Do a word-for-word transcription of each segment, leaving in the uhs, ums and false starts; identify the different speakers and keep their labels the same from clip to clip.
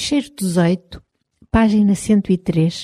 Speaker 1: Fecheiro dezoito, página cento e três.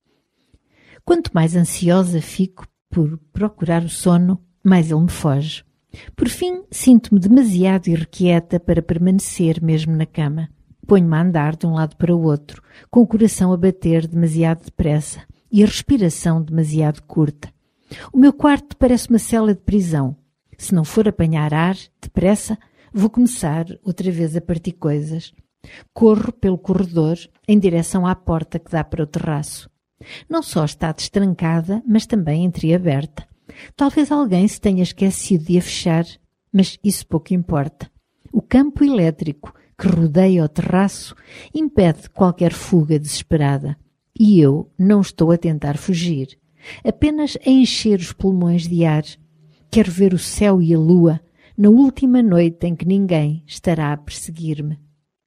Speaker 1: Quanto mais ansiosa fico por procurar o sono, mais ele me foge. Por fim, sinto-me demasiado irrequieta para permanecer mesmo na cama. Ponho-me a andar de um lado para o outro, com o coração a bater demasiado depressa e a respiração demasiado curta. O meu quarto parece uma cela de prisão. Se não for apanhar ar, depressa, vou começar outra vez a partir coisas. Corro pelo corredor em direção à porta que dá para o terraço. Não só está destrancada, mas também entreaberta. Talvez alguém se tenha esquecido de a fechar, mas isso pouco importa. O campo elétrico que rodeia o terraço impede qualquer fuga desesperada. E eu não estou a tentar fugir, apenas a encher os pulmões de ar. Quero ver o céu e a lua na última noite em que ninguém estará a perseguir-me.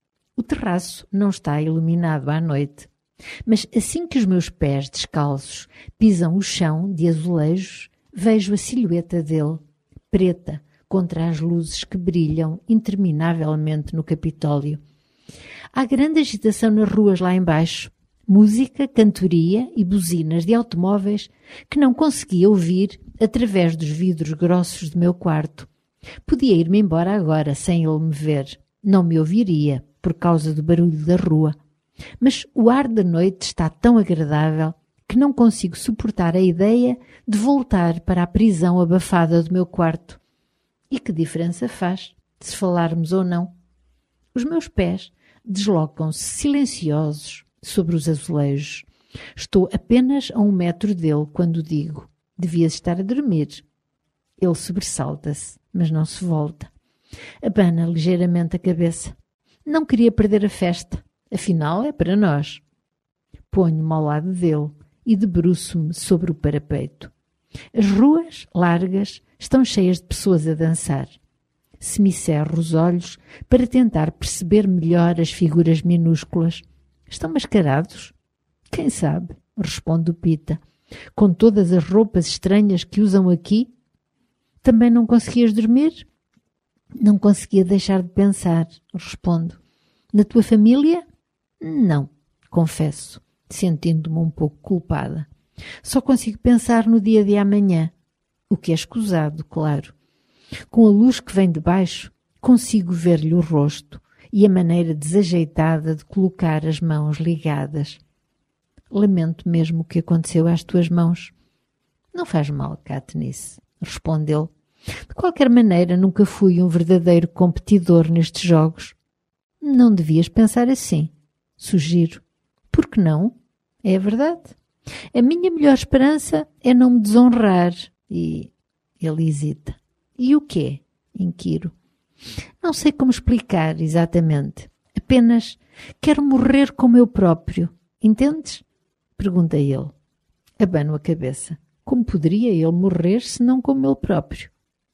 Speaker 1: O terraço não está iluminado à noite, mas assim que os meus pés descalços pisam o chão de azulejos, vejo a silhueta dele, preta, contra as luzes que brilham interminavelmente no Capitólio. Há grande agitação nas ruas lá embaixo, música, cantoria e buzinas de automóveis que não conseguia ouvir através dos vidros grossos do meu quarto. Podia ir-me embora agora sem ele me ver. Não me ouviria por causa do barulho da rua. Mas o ar da noite está tão agradável que não consigo suportar a ideia de voltar para a prisão abafada do meu quarto. E que diferença faz, se falarmos ou não? Os meus pés deslocam-se silenciosos sobre os azulejos. Estou apenas a um metro dele quando digo: devias estar a dormir. Ele sobressalta-se, mas não se volta. Abana ligeiramente a cabeça. Não queria perder a festa, afinal é para nós. Ponho-me ao lado dele e debruço-me sobre o parapeito. As ruas, largas, estão cheias de pessoas a dançar. Semicerro os olhos para tentar perceber melhor as figuras minúsculas. Estão mascarados? Quem sabe, responde o Pita. Com todas as roupas estranhas que usam aqui? Também não conseguias dormir? Não conseguia deixar de pensar, respondo. Na tua família? Não, confesso, sentindo-me um pouco culpada. Só consigo pensar no dia de amanhã, o que é escusado, claro. Com a luz que vem de baixo, consigo ver-lhe o rosto e a maneira desajeitada de colocar as mãos ligadas. Lamento mesmo o que aconteceu às tuas mãos. Não faz mal, Katniss, respondeu. De qualquer maneira, nunca fui um verdadeiro competidor nestes jogos. Não devias pensar assim, sugiro. Por que não? É a verdade. A minha melhor esperança é não me desonrar. E ele hesita. E o quê? Inquiro. Não sei como explicar exatamente. Apenas quero morrer como eu próprio. Entendes? Pergunta ele. Abano a cabeça. Como poderia ele morrer se não como ele próprio?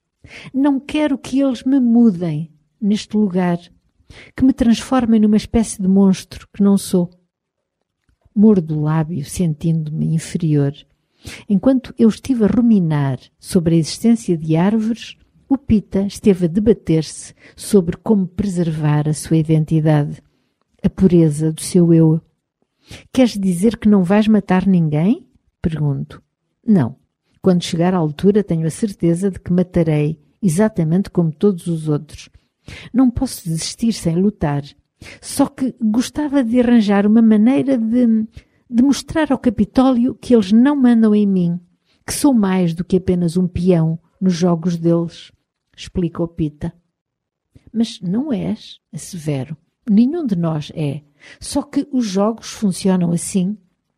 Speaker 1: Não quero que eles me mudem neste lugar, que me transformem numa espécie de monstro que não sou. Mordo o lábio, sentindo-me inferior. Enquanto eu estive a ruminar sobre a existência de árvores, o Pita esteve a debater-se sobre como preservar a sua identidade, a pureza do seu eu. Queres dizer que não vais matar ninguém? Pergunto. Não. Quando chegar à altura tenho a certeza de que matarei, exatamente como todos os outros. Não posso desistir sem lutar. Só que gostava de arranjar uma maneira de, de mostrar ao Capitólio que eles não mandam em mim, que sou mais do que apenas um peão nos jogos deles, explica o Pita. Mas não és, assevero. Nenhum de nós é. Só que os jogos funcionam assim.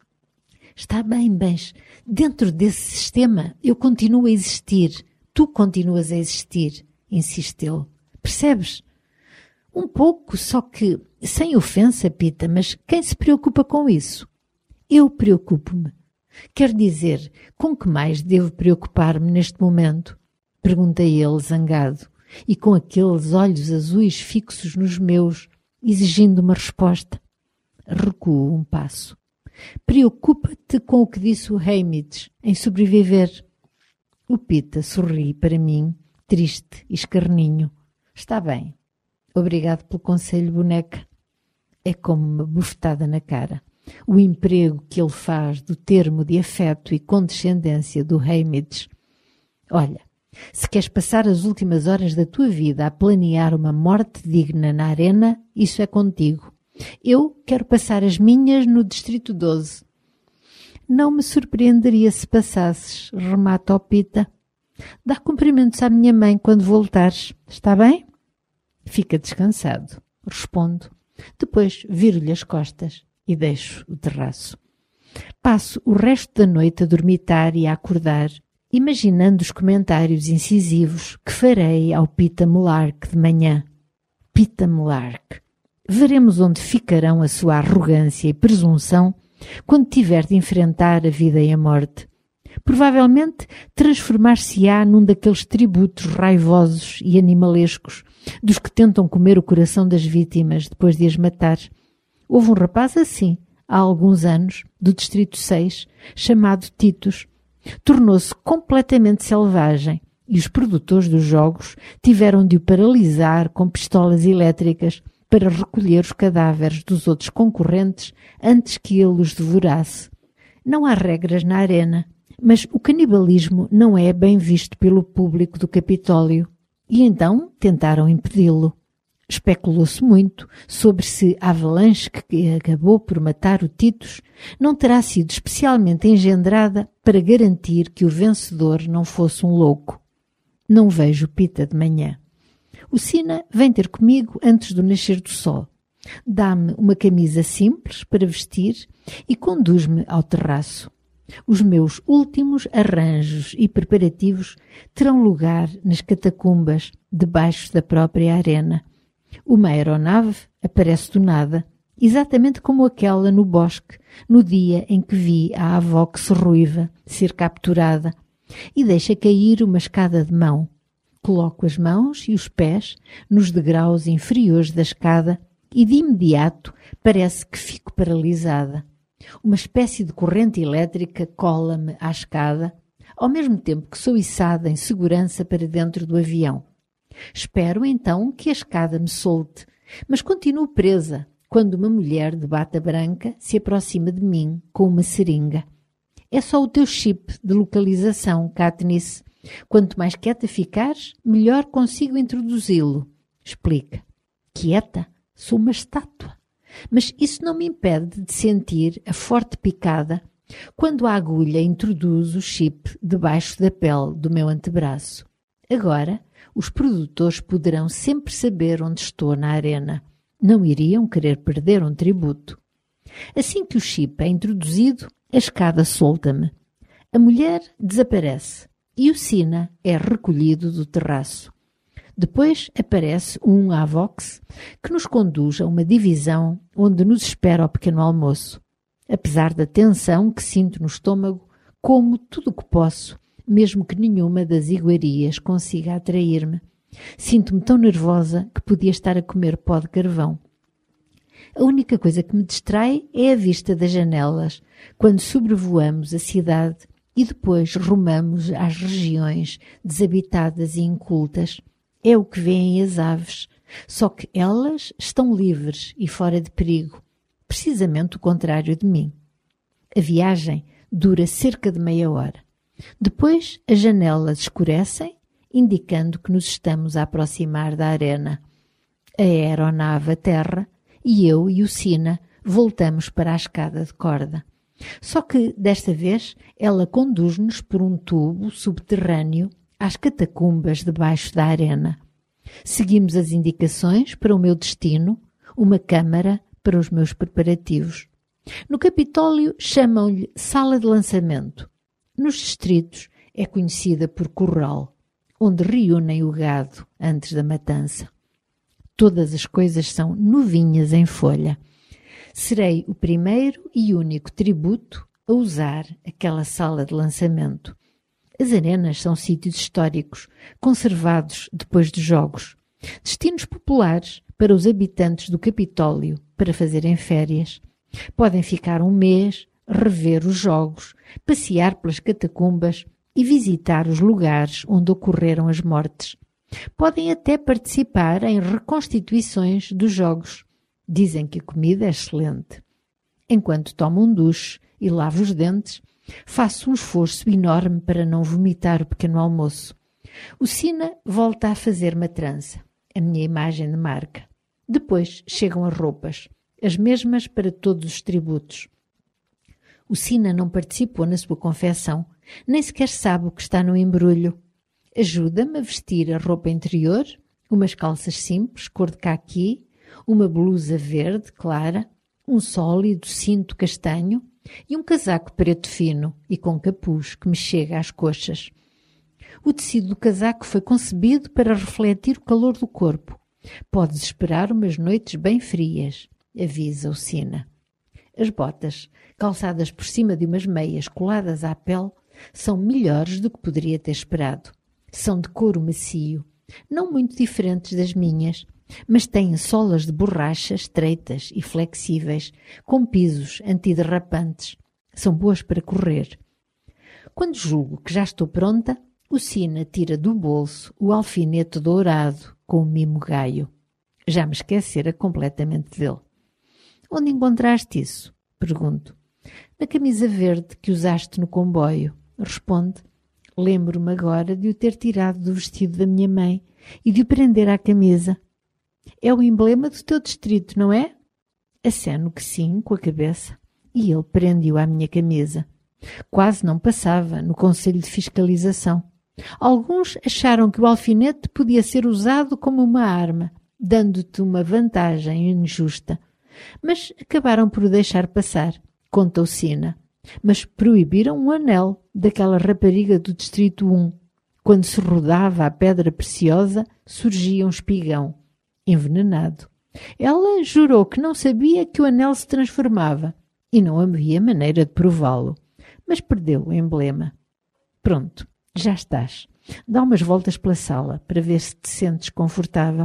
Speaker 1: Está bem, mas dentro desse sistema eu continuo a existir. Tu continuas a existir, insiste ele. Percebes? Um pouco, só que, sem ofensa, Pita, mas quem se preocupa com isso? Eu preocupo-me. Quer dizer, com que mais devo preocupar-me neste momento? Pergunta ele, zangado, e com aqueles olhos azuis fixos nos meus, exigindo uma resposta. Recuo um passo. Preocupa-te com o que disse o Haymitch em sobreviver. O Pita sorri para mim, triste e escarninho. Está bem. Obrigado pelo conselho, boneca. É como uma bufetada na cara. O emprego que ele faz do termo de afeto e condescendência do Hamids. Olha, se queres passar as últimas horas da tua vida a planear uma morte digna na arena, isso é contigo. Eu quero passar as minhas no Distrito doze. Não me surpreenderia se passasses, remata o Pita. Dá cumprimentos à minha mãe quando voltares, está bem? Fica descansado, respondo. Depois viro-lhe as costas e deixo o terraço. Passo o resto da noite a dormitar e a acordar, imaginando os comentários incisivos que farei ao Pita Melark de manhã. Pita Melark. Veremos onde ficarão a sua arrogância e presunção quando tiver de enfrentar a vida e a morte. Provavelmente transformar-se-á num daqueles tributos raivosos e animalescos dos que tentam comer o coração das vítimas depois de as matar. Houve um rapaz assim, há alguns anos, do Distrito seis, chamado Titus. Tornou-se completamente selvagem e os produtores dos jogos tiveram de o paralisar com pistolas elétricas para recolher os cadáveres dos outros concorrentes antes que ele os devorasse. Não há regras na arena, mas o canibalismo não é bem visto pelo público do Capitólio e então tentaram impedi-lo. Especulou-se muito sobre se a avalanche que acabou por matar o Titus não terá sido especialmente engendrada para garantir que o vencedor não fosse um louco. Não vejo Pita de manhã. O Sina vem ter comigo antes do nascer do sol. Dá-me uma camisa simples para vestir e conduz-me ao terraço. Os meus últimos arranjos e preparativos terão lugar nas catacumbas debaixo da própria arena. Uma aeronave aparece do nada, exatamente como aquela no bosque, no dia em que vi a Avox ruiva ser capturada, e deixa cair uma escada de mão. Coloco as mãos e os pés nos degraus inferiores da escada e de imediato parece que fico paralisada. Uma espécie de corrente elétrica cola-me à escada, ao mesmo tempo que sou içada em segurança para dentro do avião. Espero então que a escada me solte, mas continuo presa quando uma mulher de bata branca se aproxima de mim com uma seringa. É só o teu chip de localização, Katniss. Quanto mais quieta ficares, melhor consigo introduzi-lo. Explica. Quieta? Sou uma estátua. Mas isso não me impede de sentir a forte picada quando a agulha introduz o chip debaixo da pele do meu antebraço. Agora, os produtores poderão sempre saber onde estou na arena. Não iriam querer perder um tributo. Assim que o chip é introduzido, a escada solta-me. A mulher desaparece e o Sina é recolhido do terraço. Depois aparece um Avox que nos conduz a uma divisão onde nos espera o pequeno almoço. Apesar da tensão que sinto no estômago, como tudo o que posso, mesmo que nenhuma das iguarias consiga atrair-me. Sinto-me tão nervosa que podia estar a comer pó de carvão. A única coisa que me distrai é a vista das janelas, quando sobrevoamos a cidade e depois rumamos às regiões desabitadas e incultas. É o que veem as aves, só que elas estão livres e fora de perigo, precisamente o contrário de mim. A viagem dura cerca de meia hora. Depois as janelas escurecem, indicando que nos estamos a aproximar da arena. A aeronave aterra e eu e o Sina voltamos para a escada de corda. Só que, desta vez, ela conduz-nos por um tubo subterrâneo às catacumbas debaixo da arena. Seguimos as indicações para o meu destino, uma câmara para os meus preparativos. No Capitólio chamam-lhe sala de lançamento. Nos distritos é conhecida por curral, onde reúnem o gado antes da matança. Todas as coisas são novinhas em folha. Serei o primeiro e único tributo a usar aquela sala de lançamento. As arenas são sítios históricos, conservados depois dos jogos. Destinos populares para os habitantes do Capitólio para fazerem férias. Podem ficar um mês, rever os jogos, passear pelas catacumbas e visitar os lugares onde ocorreram as mortes. Podem até participar em reconstituições dos jogos. Dizem que a comida é excelente. Enquanto tomo um duche e lavo os dentes, faço um esforço enorme para não vomitar o pequeno almoço. O Sina volta a fazer-me a trança, a minha imagem de marca. Depois chegam as roupas, as mesmas para todos os tributos. O Sina não participou na sua confecção, nem sequer sabe o que está no embrulho. Ajuda-me a vestir a roupa interior, umas calças simples, cor de caqui, uma blusa verde clara, um sólido cinto castanho e um casaco preto fino e com capuz que me chega às coxas. O tecido do casaco foi concebido para refletir o calor do corpo. Podes esperar umas noites bem frias, avisa o Sina. As botas, calçadas por cima de umas meias coladas à pele, são melhores do que poderia ter esperado. São de couro macio, não muito diferentes das minhas, mas têm solas de borracha estreitas e flexíveis, com pisos antiderrapantes. São boas para correr. Quando julgo que já estou pronta, o Sina tira do bolso o alfinete dourado com o mimo gaio. Já me esquecera completamente dele. Onde encontraste isso? Pergunto. Na camisa verde que usaste no comboio. Responde. Lembro-me agora de o ter tirado do vestido da minha mãe e de o prender à camisa. É o emblema do teu distrito, não é? Aceno que sim, com a cabeça. E ele prende-o à minha camisa. Quase não passava no Conselho de Fiscalização. Alguns acharam que o alfinete podia ser usado como uma arma, dando-te uma vantagem injusta. Mas acabaram por o deixar passar, conta o Sina. Mas proibiram um anel daquela rapariga do Distrito um. Quando se rodava a pedra preciosa, surgia um espigão, envenenado. Ela jurou que não sabia que o anel se transformava e não havia maneira de prová-lo, mas perdeu o emblema. Pronto, já estás. Dá umas voltas pela sala para ver se te sentes confortável.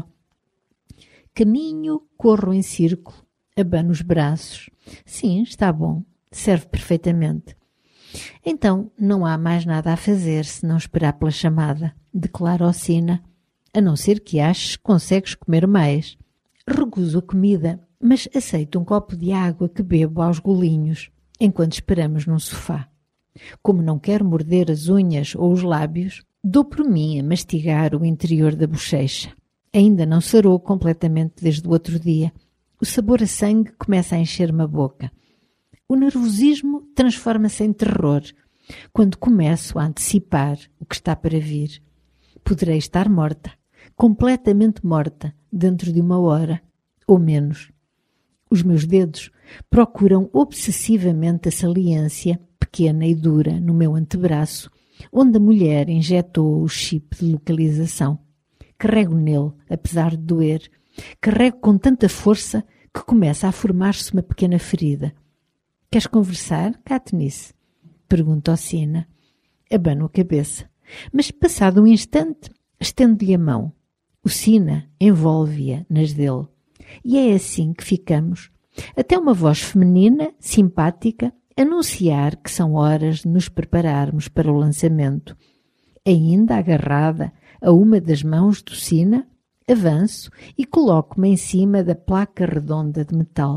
Speaker 1: Caminho, corro em círculo, abano os braços. Sim, está bom, serve perfeitamente. Então não há mais nada a fazer se não esperar pela chamada, declara o Sina, a não ser que aches que consegues comer mais. Recuso a comida, mas aceito um copo de água que bebo aos golinhos, enquanto esperamos num sofá. Como não quero morder as unhas ou os lábios, dou por mim a mastigar o interior da bochecha. Ainda não sarou completamente desde o outro dia. O sabor a sangue começa a encher-me a boca. O nervosismo transforma-se em terror quando começo a antecipar o que está para vir. Poderei estar morta, completamente morta, dentro de uma hora, ou menos. Os meus dedos procuram obsessivamente a saliência, pequena e dura, no meu antebraço, onde a mulher injetou o chip de localização. Carrego nele, apesar de doer. Carrego com tanta força que começa a formar-se uma pequena ferida. Queres conversar, Katniss? Pergunta ao Sina. Abano a cabeça, mas passado um instante estendo-lhe a mão. O Sina envolve-a nas dele. E é assim que ficamos, até uma voz feminina, simpática, anunciar que são horas de nos prepararmos para o lançamento. Ainda agarrada a uma das mãos do Sina, avanço e coloco-me em cima da placa redonda de metal.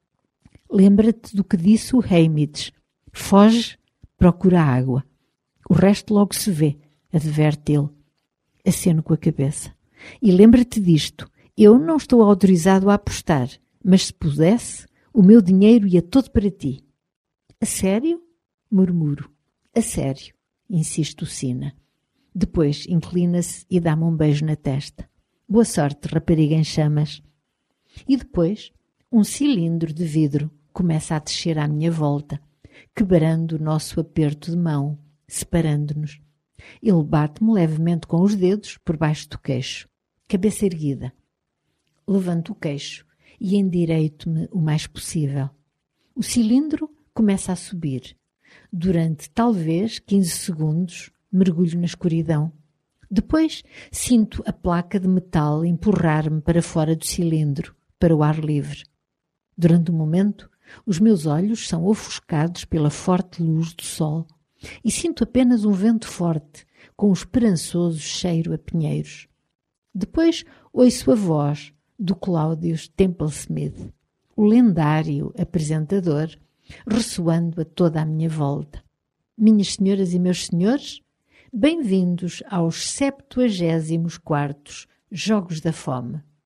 Speaker 1: Lembra-te do que disse o Haymitch. Foge, procura água. O resto logo se vê, adverte ele. Aceno com a cabeça. E lembra-te disto, eu não estou autorizado a apostar, mas se pudesse, o meu dinheiro ia todo para ti. A sério? Murmuro. A sério, insiste o Sina. Depois inclina-se e dá-me um beijo na testa. Boa sorte, rapariga em chamas. E depois, um cilindro de vidro começa a descer à minha volta, quebrando o nosso aperto de mão, separando-nos. Ele bate-me levemente com os dedos por baixo do queixo, cabeça erguida. Levanto o queixo e endireito-me o mais possível. O cilindro começa a subir. Durante talvez quinze segundos, mergulho na escuridão. Depois sinto a placa de metal empurrar-me para fora do cilindro, para o ar livre. Durante um momento, os meus olhos são ofuscados pela forte luz do sol e sinto apenas um vento forte, com um esperançoso cheiro a pinheiros. Depois ouço a voz do Claudius Temple Smith, o lendário apresentador, ressoando a toda a minha volta. Minhas senhoras e meus senhores, bem-vindos aos septuagésimos quartos Jogos da Fome.